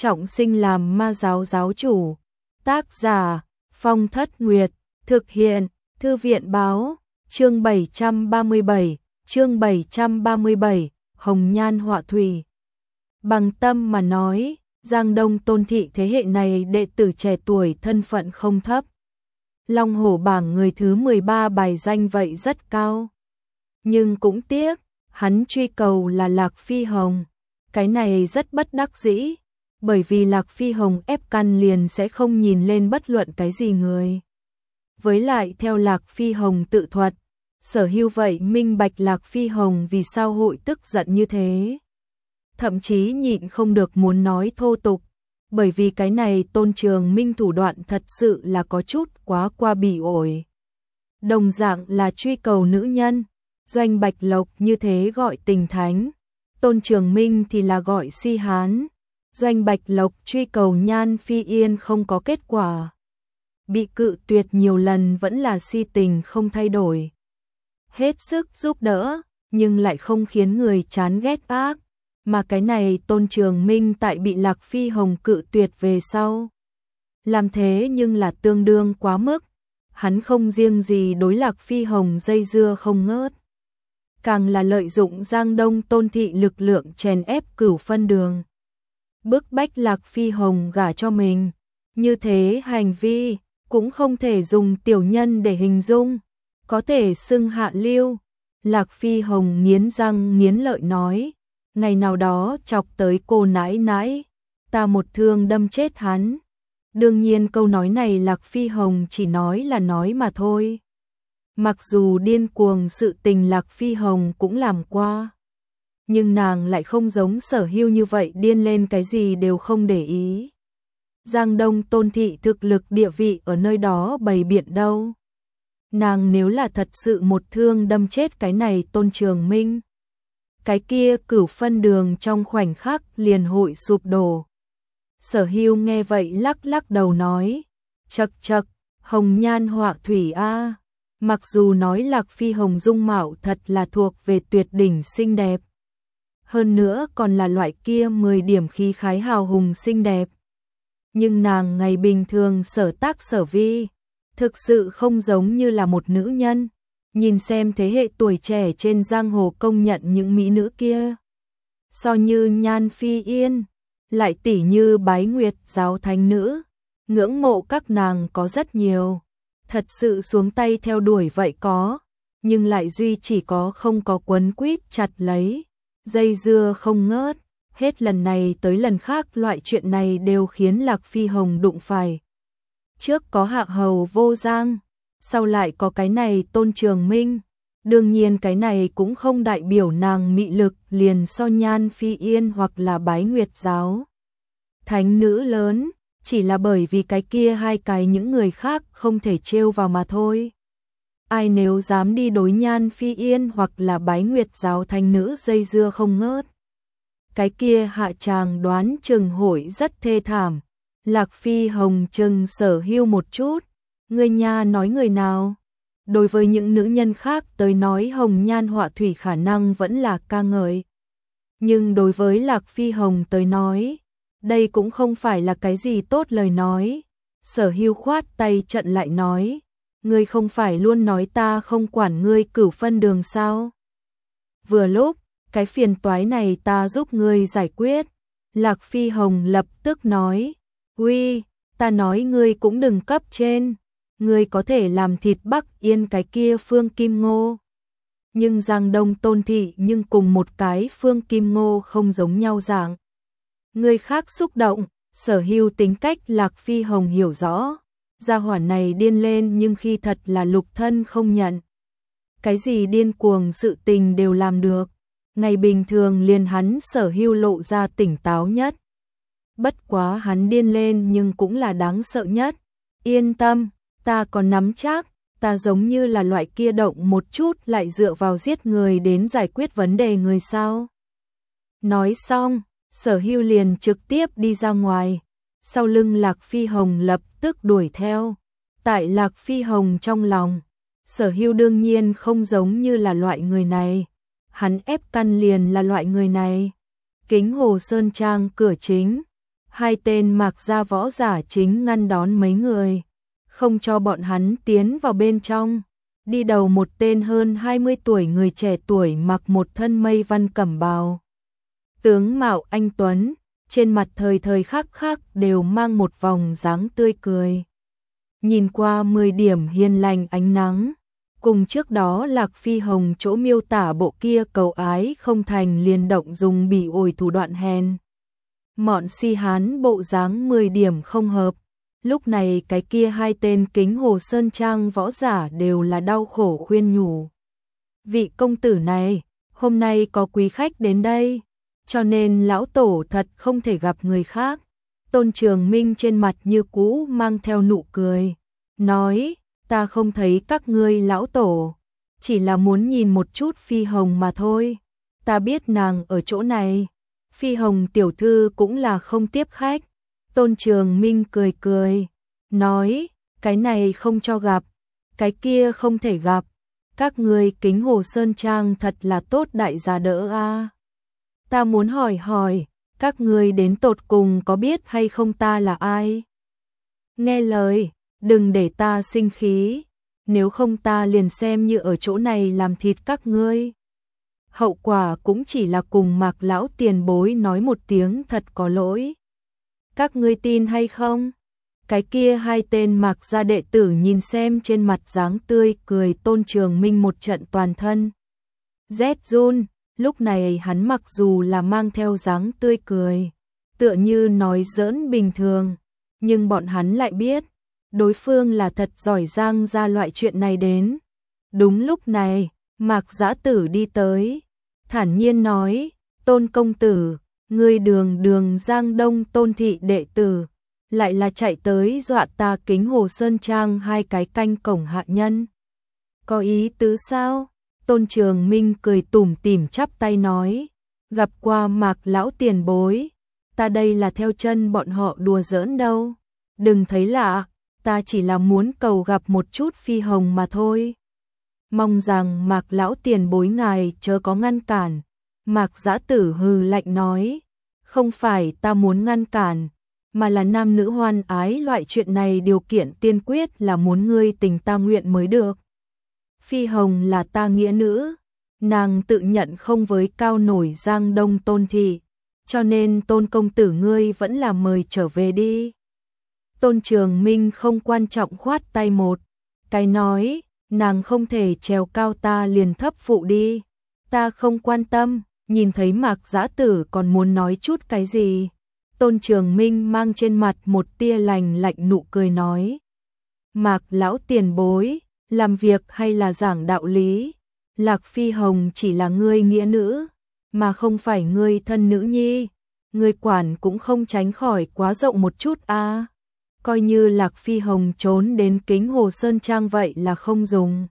trọng sinh làm ma giáo giáo chủ. Tác giả Phong Thất Nguyệt, thực hiện Thư viện báo, chương 737, Hồng Nhan Họa Thủy. Bằng tâm mà nói, Giang Đông Tôn thị thế hệ này đệ tử trẻ tuổi thân phận không thấp. Long Hổ bảng người thứ 13 bài danh vậy rất cao. Nhưng cũng tiếc, hắn truy cầu là Lạc Phi Hồng. Cái này rất bất đắc dĩ, bởi vì Lạc Phi Hồng ép căn liền sẽ không nhìn lên bất luận cái gì người. Với lại theo Lạc Phi Hồng tự thuật, Sở Hưu vậy minh bạch Lạc Phi Hồng vì sao hội tức giận như thế. Thậm chí nhịn không được muốn nói thô tục, bởi vì cái này Tôn Trường Minh thủ đoạn thật sự là có chút quá qua bỉ ổi. Đồng dạng là truy cầu nữ nhân, Doanh Bạch Lộc như thế gọi tình thánh, Tôn Trường Minh thì là gọi si hán. Doanh Bạch Lộc truy cầu Nhan Phi Yên không có kết quả, bị cự tuyệt nhiều lần vẫn là si tình không thay đổi. Hết sức giúp đỡ, nhưng lại không khiến người chán ghét ác. Mà cái này Tôn Trường Minh tại bị Lạc Phi Hồng cự tuyệt về sau. Làm thế nhưng là tương đương quá mức. Hắn không riêng gì đối Lạc Phi Hồng dây dưa không ngớt, càng là lợi dụng Giang Đông Tôn thị lực lượng chèn ép Cửu Phân Đường, bức bách Lạc Phi Hồng gả cho mình. Như thế hành vi cũng không thể dùng tiểu nhân để hình dung, có thể xưng hạ lưu. Lạc Phi Hồng nghiến răng nghiến lợi nói, ngày nào đó chọc tới cô nãi nãi, ta một thương đâm chết hắn. Đương nhiên câu nói này Lạc Phi Hồng chỉ nói là nói mà thôi. Mặc dù điên cuồng sự tình Lạc Phi Hồng cũng làm qua, nhưng nàng lại không giống Sở Hưu như vậy điên lên cái gì đều không để ý. Giang Đông Tôn thị thực lực địa vị ở nơi đó bày biện đâu. Nàng nếu là thật sự một thương đâm chết cái này Tôn Trường Minh, cái kia Cửu Phân Đường trong khoảnh khắc liền hội sụp đổ. Sở Hưu nghe vậy lắc lắc đầu nói, chậc chậc, Hồng Nhan Họa Thủy a. Mặc dù nói Lạc Phi Hồng dung mạo thật là thuộc về tuyệt đỉnh xinh đẹp, hơn nữa còn là loại kia 10 điểm khí khái hào hùng xinh đẹp, nhưng nàng ngày bình thường sở tác sở vi thực sự không giống như là một nữ nhân. Nhìn xem thế hệ tuổi trẻ trên giang hồ công nhận những mỹ nữ kia, so như Nhan Phi Yên, lại tỷ như Bái Nguyệt giáo thánh nữ, ngưỡng mộ các nàng có rất nhiều, thật sự xuống tay theo đuổi vậy có, nhưng lại duy chỉ có không có quấn quýt chặt lấy, dây dưa không ngớt. Hết lần này tới lần khác loại chuyện này đều khiến Lạc Phi Hồng đụng phải. Trước có Hạ Hầu Vô Giang, sau lại có cái này Tôn Trường Minh. Đương nhiên cái này cũng không đại biểu nàng mị lực liền so Nhan Phi Yên hoặc là Bái Nguyệt giáo thánh nữ lớn, chỉ là bởi vì cái kia hai cái những người khác không thể trêu vào mà thôi. Ai nếu dám đi đối Nhan Phi Yên hoặc là Bái Nguyệt giáo thánh nữ dây dưa không ngớt, cái kia hạ tràng đoán chừng hội rất thê thảm. Lạc Phi Hồng chừng Sở Hưu một chút, người nhà nói người nào? Đối với những nữ nhân khác tới nói Hồng Nhan Họa Thủy khả năng vẫn là ca ngợi, nhưng đối với Lạc Phi Hồng tới nói, đây cũng không phải là cái gì tốt lời nói. Sở Hưu khoát tay trận lại nói, ngươi không phải luôn nói ta không quản ngươi Cửu Phân Đường sao? Vừa lúc, cái phiền toái này ta giúp ngươi giải quyết. Lạc Phi Hồng lập tức nói, uy, ta nói ngươi cũng đừng cấp trên, ngươi có thể làm thịt Bắc Yên cái kia Phương Kim Ngô. Nhưng Giang Đông Tôn thị nhưng cùng một cái Phương Kim Ngô không giống nhau dạng. Người khác xúc động, Sở Hưu tính cách Lạc Phi Hồng hiểu rõ. Gia hỏa này điên lên nhưng khi thật là lục thân không nhận. Cái gì điên cuồng sự tình đều làm được. Ngày bình thường liền hắn Sở Hưu lộ ra tỉnh táo nhất. Bất quá hắn điên lên nhưng cũng là đáng sợ nhất. Yên tâm, ta còn nắm chắc, ta giống như là loại kia động một chút lại dựa vào giết người đến giải quyết vấn đề người sao. Nói xong, Sở Hưu liền trực tiếp đi ra ngoài, sau lưng Lạc Phi Hồng lập tức đuổi theo. Tại Lạc Phi Hồng trong lòng, Sở Hưu đương nhiên không giống như là loại người này, hắn ép căn liền là loại người này. Kính Hồ Sơn Trang cửa chính, Hai tên Mạc gia võ giả chính ngăn đón mấy người, không cho bọn hắn tiến vào bên trong. Đi đầu một tên hơn 20 tuổi người trẻ tuổi mặc một thân mây văn cẩm bào. Tướng mạo anh tuấn, trên mặt thời thời khắc khắc đều mang một vòng dáng tươi cười. Nhìn qua 10 điểm hiền lành ánh nắng, cùng trước đó Lạc Phi Hồng chỗ miêu tả bộ kia cầu ái không thành liền động dùng bỉ ổi thủ đoạn hèn mọn si hán bộ dáng 10 điểm không hợp. Lúc này cái kia hai tên Kính Hồ Sơn Trang võ giả đều là đau khổ khuyên nhủ. Vị công tử này, hôm nay có quý khách đến đây, cho nên lão tổ thật không thể gặp người khác. Tôn Trường Minh trên mặt như cũ mang theo nụ cười, nói, ta không thấy các ngươi lão tổ, chỉ là muốn nhìn một chút Phi Hồng mà thôi. Ta biết nàng ở chỗ này, Phi Hồng tiểu thư cũng là không tiếp khách. Tôn Trường Minh cười cười, nói, cái này không cho gặp, cái kia không thể gặp. Các ngươi Kính Hồ Sơn Trang thật là tốt đại gia đỡ a. Ta muốn hỏi, các ngươi đến tột cùng có biết hay không ta là ai? Nghe lời, đừng để ta sinh khí, nếu không ta liền xem như ở chỗ này làm thịt các ngươi. Hậu quả cũng chỉ là cùng Mạc lão tiền bối nói một tiếng thật có lỗi. Các ngươi tin hay không? Cái kia hai tên Mạc gia đệ tử nhìn xem trên mặt dáng tươi cười Tôn Trường Minh một trận toàn thân rét run. Lúc này hắn mặc dù là mang theo dáng tươi cười, tựa như nói giỡn bình thường, nhưng bọn hắn lại biết, đối phương là thật giỏi giang ra loại chuyện này đến. Đúng lúc này, Mạc Giã Tử đi tới, thản nhiên nói, Tôn công tử, ngươi đường Giang Đông Tôn thị đệ tử, lại là chạy tới dọa ta Kính Hồ Sơn Trang hai cái canh cổng hạ nhân. Có ý tứ sao? Tôn Trường Minh cười tủm tỉm chắp tay nói, gặp qua Mạc lão tiền bối, ta đây là theo chân bọn họ đùa giỡn đâu, đừng thấy lạ, ta chỉ là muốn cầu gặp một chút Phi Hồng mà thôi. Mong rằng Mạc lão tiền bối ngài chớ có ngăn cản. Mạc Giã Tử hừ lạnh nói, không phải ta muốn ngăn cản, mà là nam nữ hoan ái loại chuyện này điều kiện tiên quyết là muốn ngươi tình ta nguyện mới được. Phi Hồng là ta nghĩa nữ, nàng tự nhận không với cao nổi Giang Đông Tôn thị, cho nên Tôn công tử ngươi vẫn là mời trở về đi. Tôn Trường Minh không quan trọng khoát tay một cái nói, nàng không thể trèo cao ta liền thấp phụ đi. Ta không quan tâm. Nhìn thấy Mạc Giã Tử còn muốn nói chút cái gì, Tôn Trường Minh mang trên mặt một tia lạnh nụ cười nói, Mạc lão tiền bối, làm việc hay là giảng đạo lý, Lạc Phi Hồng chỉ là ngươi nghĩa nữ, mà không phải ngươi thân nữ nhi, ngươi quản cũng không tránh khỏi quá rộng một chút a. Coi như Lạc Phi Hồng trốn đến Kính Hồ Sơn Trang vậy là không dùng.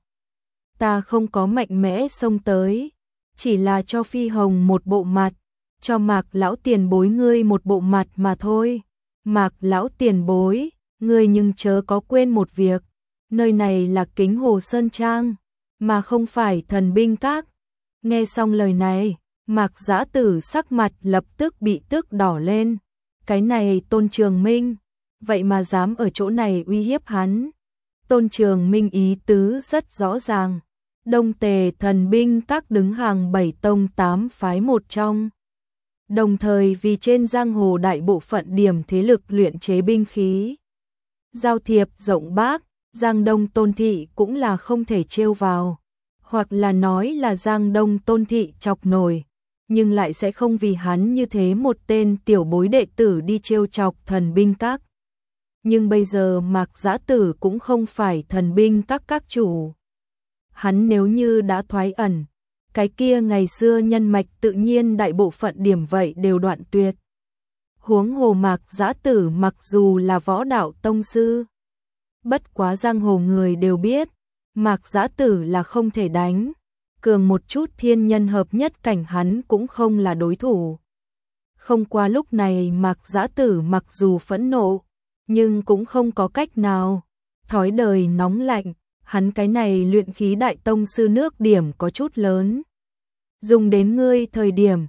Ta không có mạnh mẽ xông tới, chỉ là cho Phi Hồng một bộ mặt, cho Mạc lão tiền bối ngươi một bộ mặt mà thôi. Mạc lão tiền bối, ngươi nhưng chớ có quên một việc, nơi này là Kính Hồ Sơn Trang, mà không phải Thần Binh Các. Nghe xong lời này, Mạc Giã Tử sắc mặt lập tức bị tức đỏ lên. Cái này Tôn Trường Minh, vậy mà dám ở chỗ này uy hiếp hắn. Tôn Trường Minh ý tứ rất rõ ràng. Đông Tề Thần Binh Các đứng hàng 7 tông 8 phái một trong. Đồng thời vì trên giang hồ đại bộ phận điểm thế lực luyện chế binh khí. Giao thiệp rộng bác, Giang Đông Tôn thị cũng là không thể trêu vào. Hoặc là nói là Giang Đông Tôn thị chọc nổi, nhưng lại sẽ không vì hắn như thế một tên tiểu bối đệ tử đi trêu chọc Thần Binh Các. Nhưng bây giờ Mạc Giã Tử cũng không phải Thần Binh Các chủ. Hắn nếu như đã thoái ẩn, cái kia ngày xưa nhân mạch tự nhiên đại bộ phận điểm vậy đều đoạn tuyệt. Huống hồ Mạc Giã Tử mặc dù là võ đạo tông sư, bất quá giang hồ người đều biết, Mạc Giã Tử là không thể đánh, cường một chút thiên nhân hợp nhất cảnh hắn cũng không là đối thủ. Không qua lúc này Mạc Giã Tử mặc dù phẫn nộ, nhưng cũng không có cách nào, thói đời nóng lạnh. Hắn cái này luyện khí đại tông sư nước điểm có chút lớn. Dùng đến ngươi thời điểm,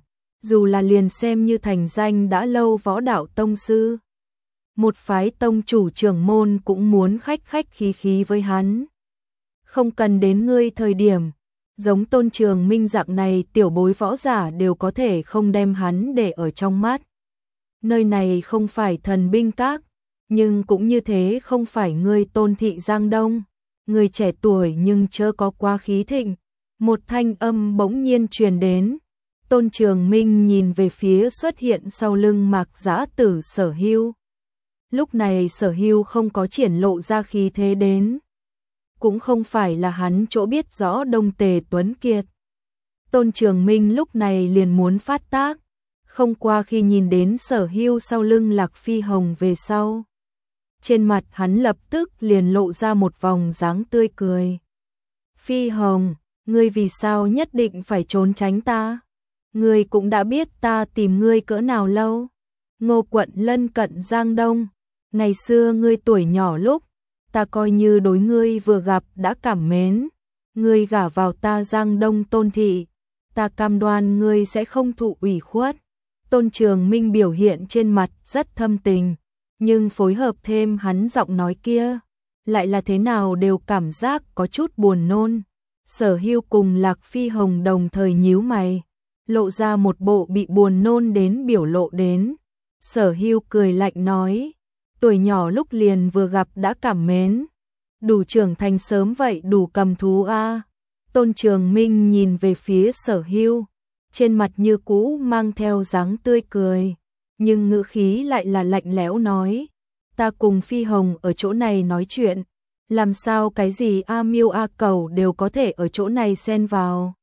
dù là liền xem như thành danh đã lâu võ đạo tông sư. Một phái tông chủ trưởng môn cũng muốn khách khách khí khí với hắn. Không cần đến ngươi thời điểm, giống Tôn Trường Minh dạng này tiểu bối võ giả đều có thể không đem hắn để ở trong mắt. Nơi này không phải thần binh các, nhưng cũng như thế không phải ngươi Tôn thị Giang Đông. Người trẻ tuổi nhưng chớ có quá khí thịnh. Một thanh âm bỗng nhiên truyền đến. Tôn Trường Minh nhìn về phía xuất hiện sau lưng Mạc Dã Tử Sở Hưu. Lúc này Sở Hưu không có triển lộ ra khí thế đến. Cũng không phải là hắn chỗ biết rõ Đông Tề Tuấn Kiệt. Tôn Trường Minh lúc này liền muốn phát tác. Không qua khi nhìn đến Sở Hưu sau lưng Lạc Phi Hồng về sau. Trên mặt hắn lập tức liền lộ ra một vòng dáng tươi cười. Phi Hồng, ngươi vì sao nhất định phải trốn tránh ta? Ngươi cũng đã biết ta tìm ngươi cỡ nào lâu. Ngô quận lân cận Giang Đông. Ngày xưa ngươi tuổi nhỏ lúc, ta coi như đối ngươi vừa gặp đã cảm mến. Ngươi gả vào ta Giang Đông Tôn thị, ta cam đoan ngươi sẽ không thụ ủy khuất. Tôn Trường Minh biểu hiện trên mặt rất thâm tình, nhưng phối hợp thêm hắn giọng nói kia, lại là thế nào đều cảm giác có chút buồn nôn. Sở Hưu cùng Lạc Phi Hồng đồng thời nhíu mày, lộ ra một bộ bị buồn nôn đến biểu lộ đến. Sở Hưu cười lạnh nói, tuổi nhỏ lúc liền vừa gặp đã cảm mến, đủ trưởng thành sớm vậy đủ cầm thú a. Tôn Trường Minh nhìn về phía Sở Hưu, trên mặt như cũ mang theo dáng tươi cười, nhưng ngữ khí lại là lạnh lẽo nói, ta cùng Phi Hồng ở chỗ này nói chuyện, làm sao cái gì A Miêu A Cẩu đều có thể ở chỗ này xen vào.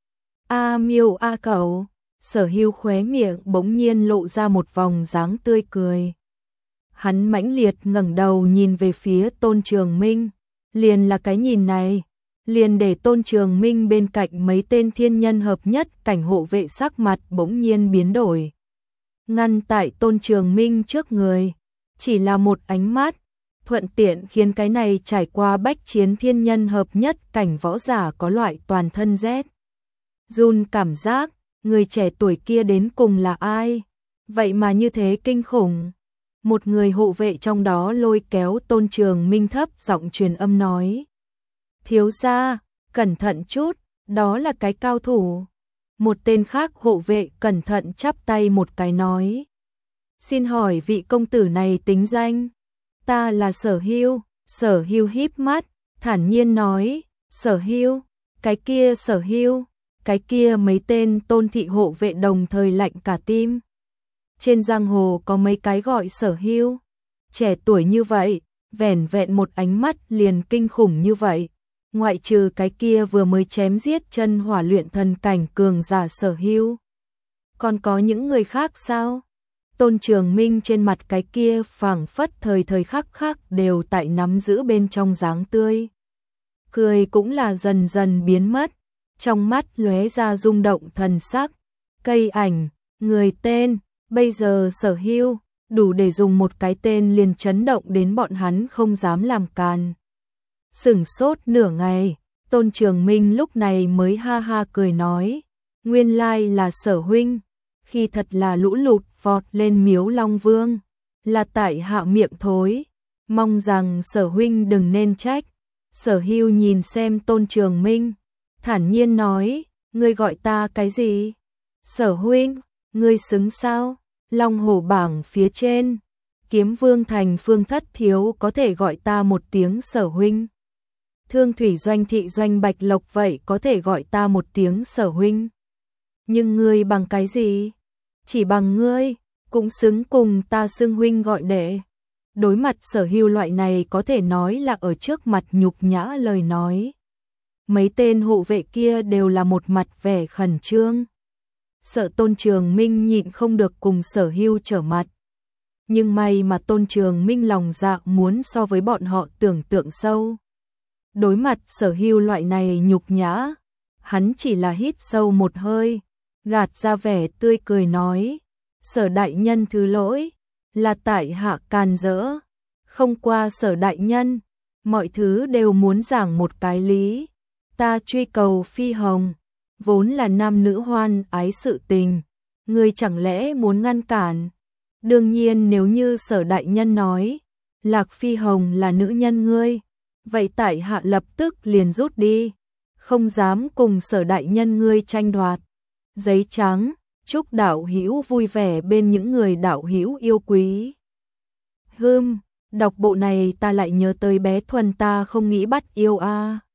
A Miêu A Cẩu, Sở Hưu khóe miệng bỗng nhiên lộ ra một vòng dáng tươi cười. Hắn mãnh liệt ngẩng đầu nhìn về phía Tôn Trường Minh, liền là cái nhìn này, liền để Tôn Trường Minh bên cạnh mấy tên thiên nhân hợp nhất cảnh hộ vệ sắc mặt bỗng nhiên biến đổi. Ngăn tại Tôn Trường Minh trước người, chỉ là một ánh mắt, thuận tiện khiến cái này trải qua bách chiến thiên nhân hợp nhất cảnh võ giả có loại toàn thân rét run cảm giác, người trẻ tuổi kia đến cùng là ai? Vậy mà như thế kinh khủng. Một người hộ vệ trong đó lôi kéo Tôn Trường Minh thấp giọng truyền âm nói. Thiếu gia, cẩn thận chút, đó là cái cao thủ. Một tên khác hộ vệ cẩn thận chắp tay một cái nói. Xin hỏi vị công tử này tính danh? Ta là Sở Hưu. Sở Hưu híp mắt, thản nhiên nói. Sở Hưu, cái kia Sở Hưu, cái kia mấy tên Tôn thị hộ vệ đồng thời lạnh cả tim. Trên giang hồ có mấy cái gọi Sở Hưu, trẻ tuổi như vậy, vẻn vẹn một ánh mắt liền kinh khủng như vậy. Ngoại trừ cái kia vừa mới chém giết chân hỏa luyện thần cảnh cường giả Sở Hưu, còn có những người khác sao? Tôn Trường Minh trên mặt cái kia phảng phất thời thời khắc khắc đều tại nắm giữ bên trong dáng tươi. Cười cũng là dần dần biến mất, trong mắt lóe ra rung động thần sắc. Cây ảnh, người tên, bây giờ Sở Hưu, đủ để dùng một cái tên liền chấn động đến bọn hắn không dám làm càn. Sửng sốt nửa ngày, Tôn Trường Minh lúc này mới ha ha cười nói, nguyên lai là Sở huynh, khi thật là lũ lụt vọt lên Miếu Long Vương, là tại hạ miệng thối, mong rằng Sở huynh đừng nên trách. Sở Hưu nhìn xem Tôn Trường Minh, thản nhiên nói, ngươi gọi ta cái gì? Sở huynh, ngươi xứng sao? Long hổ bảng phía trên, Kiếm Vương thành Phương Thất Thiếu có thể gọi ta một tiếng Sở huynh. Thương thủy doanh thị doanh Bạch Lộc vậy có thể gọi ta một tiếng Sở huynh. Nhưng ngươi bằng cái gì? Chỉ bằng ngươi, cũng xứng cùng ta xưng huynh gọi đệ. Đối mặt Sở Hưu loại này có thể nói là ở trước mặt nhục nhã lời nói. Mấy tên hộ vệ kia đều là một mặt vẻ khẩn trương. Sợ Tôn Trường Minh nhịn không được cùng Sở Hưu trở mặt. Nhưng may mà Tôn Trường Minh lòng dạ muốn so với bọn họ tưởng tượng sâu. Đối mặt Sở Hưu loại này nhục nhã, hắn chỉ là hít sâu một hơi, gạt ra vẻ tươi cười nói, Sở đại nhân thứ lỗi, là tại hạ càn rỡ, không qua Sở đại nhân, mọi thứ đều muốn giảng một cái lý, ta truy cầu Phi Hồng, vốn là nam nữ hoan ái sự tình, ngươi chẳng lẽ muốn ngăn cản? Đương nhiên nếu như Sở đại nhân nói, Lạc Phi Hồng là nữ nhân ngươi, vậy tại hạ lập tức liền rút đi, không dám cùng Sở đại nhân ngươi tranh đoạt. Giấy trắng, chúc đạo hữu vui vẻ bên những người đạo hữu yêu quý. Đọc bộ này ta lại nhớ tới bé Thuần ta không nghĩ bắt yêu a.